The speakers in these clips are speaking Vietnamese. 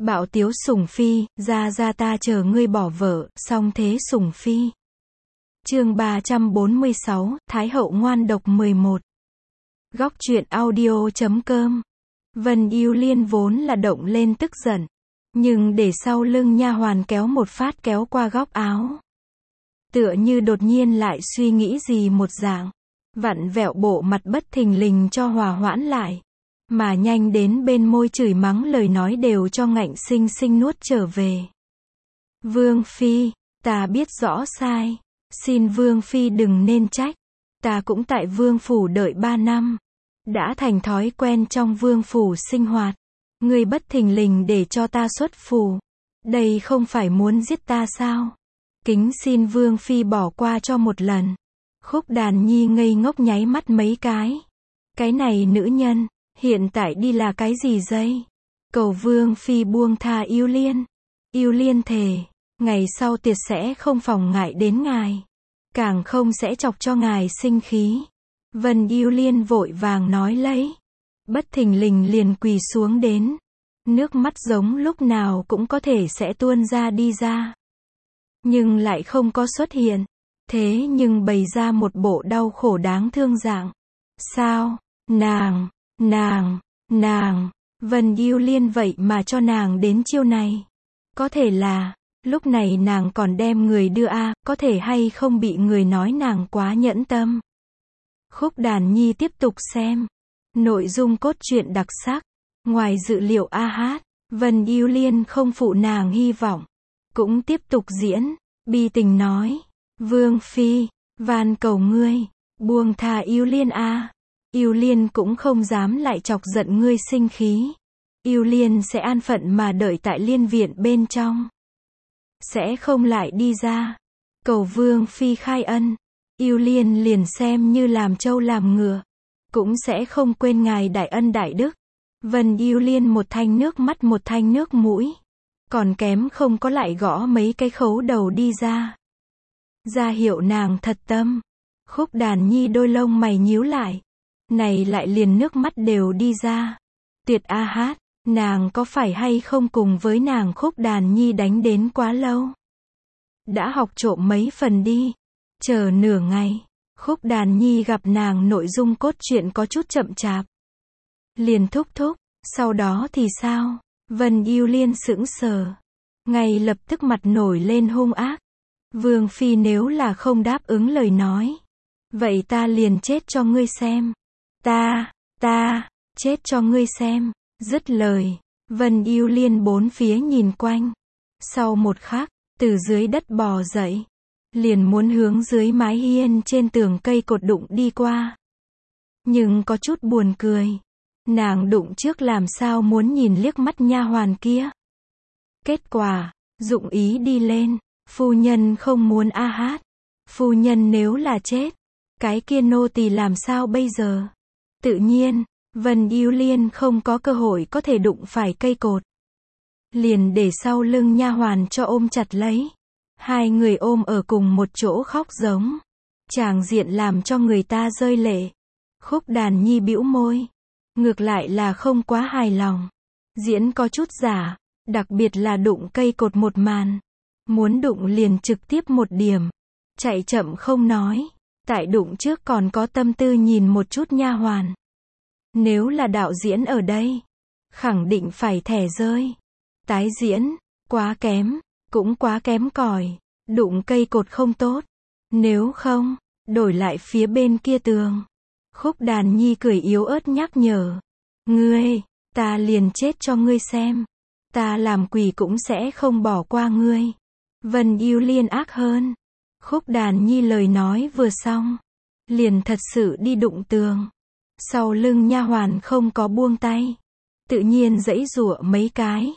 Bạo tiếu sủng phi, ra ta chờ ngươi bỏ vợ, song thế sủng phi. Chương 346, Thái hậu ngoan độc 11. Góc truyện audio.com. Vân Yêu Liên vốn là động lên tức giận, nhưng để sau lưng nha hoàn kéo một phát kéo qua góc áo. Tựa như đột nhiên lại suy nghĩ gì một dạng, vặn vẹo bộ mặt bất thình lình cho hòa hoãn lại. Mà nhanh đến bên môi chửi mắng lời nói đều cho ngạnh sinh sinh nuốt trở về. Vương Phi, ta biết rõ sai. Xin Vương Phi đừng nên trách. Ta cũng tại Vương Phủ đợi 3 năm. Đã thành thói quen trong Vương Phủ sinh hoạt. Ngươi bất thình lình để cho ta xuất phủ. Đây không phải muốn giết ta sao? Kính xin Vương Phi bỏ qua cho một lần. Khúc Đàn Nhi ngây ngốc nháy mắt mấy cái. Cái này nữ nhân, hiện tại đi là cái gì dây? Cầu Vương Phi buông tha Yêu Liên. Yêu Liên thề, ngày sau tiệt sẽ không phòng ngại đến ngài. Càng không sẽ chọc cho ngài sinh khí. Vân Yêu Liên vội vàng nói lấy. Bất thình lình liền quỳ xuống đến. Nước mắt giống lúc nào cũng có thể sẽ tuôn ra đi ra. Nhưng lại không có xuất hiện. Thế nhưng bày ra một bộ đau khổ đáng thương dạng. Sao? Nàng, Vân Yêu Liên vậy mà cho nàng đến chiêu này. Có thể là, lúc này nàng còn đem người đưa có thể hay không bị người nói nàng quá nhẫn tâm. Khúc Đàn Nhi tiếp tục xem. Nội dung cốt truyện đặc sắc. Ngoài dự liệu hát, Vân Yêu Liên không phụ nàng hy vọng. Cũng tiếp tục diễn, bi tình nói. Vương Phi, van cầu ngươi, buông tha Yêu Liên Yêu Liên cũng không dám lại chọc giận ngươi sinh khí. Yêu Liên sẽ an phận mà đợi tại liên viện bên trong. Sẽ không lại đi ra. Cầu Vương Phi khai ân. Yêu Liên liền xem như làm trâu làm ngựa. Cũng sẽ không quên ngài đại ân đại đức. Vân Yêu Liên một thanh nước mắt một thanh nước mũi. Còn kém không có lại gõ mấy cái khấu đầu đi ra. Ra hiệu nàng thật tâm. Khúc Đàn Nhi đôi lông mày nhíu lại. Này lại liền nước mắt đều đi ra. Tuyệt hát, nàng có phải hay không cùng với nàng Khúc Đàn Nhi đánh đến quá lâu? Đã học trộm mấy phần đi. Chờ nửa ngày, Khúc Đàn Nhi gặp nàng nội dung cốt truyện có chút chậm chạp. Liền thúc, sau đó thì sao? Vân Yêu Liên sững sờ. Ngay lập tức mặt nổi lên hung ác. Vương Phi nếu là không đáp ứng lời nói. Vậy ta liền chết cho ngươi xem. Ta, chết cho ngươi xem. Dứt lời, Vân Yêu Liên bốn phía nhìn quanh. Sau một khắc, từ dưới đất bò dậy. Liền muốn hướng dưới mái hiên trên tường cây cột đụng đi qua. Nhưng có chút buồn cười. Nàng đụng trước làm sao muốn nhìn liếc mắt nha hoàn kia. Kết quả, dụng ý đi lên. Phu nhân không muốn hát. Phu nhân nếu là chết, cái kia nô tỳ làm sao bây giờ? Tự nhiên, Vân Yêu Liên không có cơ hội có thể đụng phải cây cột. Liền để sau lưng nha hoàn cho ôm chặt lấy. Hai người ôm ở cùng một chỗ khóc giống. Tràng diện làm cho người ta rơi lệ. Khúc Đàn Nhi bĩu môi. Ngược lại là không quá hài lòng. Diễn có chút giả, đặc biệt là đụng cây cột một màn. Muốn đụng liền trực tiếp một điểm. Chạy chậm không nói. Tại đụng trước còn có tâm tư nhìn một chút nha hoàn. Nếu là đạo diễn ở đây, khẳng định phải thẻ rơi. Tái diễn, quá kém, cũng quá kém cỏi. Đụng cây cột không tốt. Nếu không, đổi lại phía bên kia tường. Khúc Đàn Nhi cười yếu ớt nhắc nhở. Ngươi, ta liền chết cho ngươi xem. Ta làm quỷ cũng sẽ không bỏ qua ngươi. Vân Yêu Liên ác hơn. Khúc Đàn Nhi lời nói vừa xong, liền thật sự đi đụng tường. Sau lưng nha hoàn không có buông tay. Tự nhiên giãy giụa mấy cái.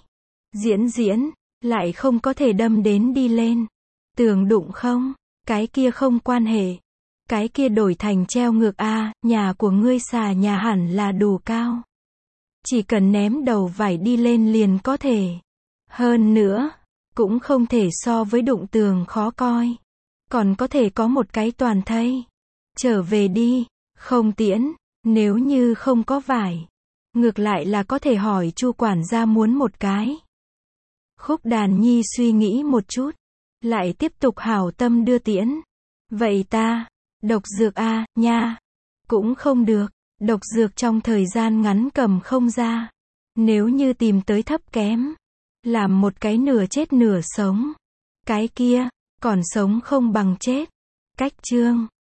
Diễn, lại không có thể đâm đến đi lên. Tường đụng không, cái kia không quan hệ. Cái kia đổi thành treo ngược nhà của ngươi xà nhà hẳn là đủ cao. Chỉ cần ném đầu vải đi lên liền có thể. Hơn nữa, cũng không thể so với đụng tường khó coi. Còn có thể có một cái toàn thây. Trở về đi, không tiễn, nếu như không có vải. Ngược lại là có thể hỏi Chu quản gia muốn một cái. Khúc Đàn Nhi suy nghĩ một chút, lại tiếp tục hảo tâm đưa tiễn. Vậy ta, độc dược a, nha. Cũng không được, độc dược trong thời gian ngắn cầm không ra. Nếu như tìm tới thấp kém, làm một cái nửa chết nửa sống. Cái kia, còn sống không bằng chết. Cách chương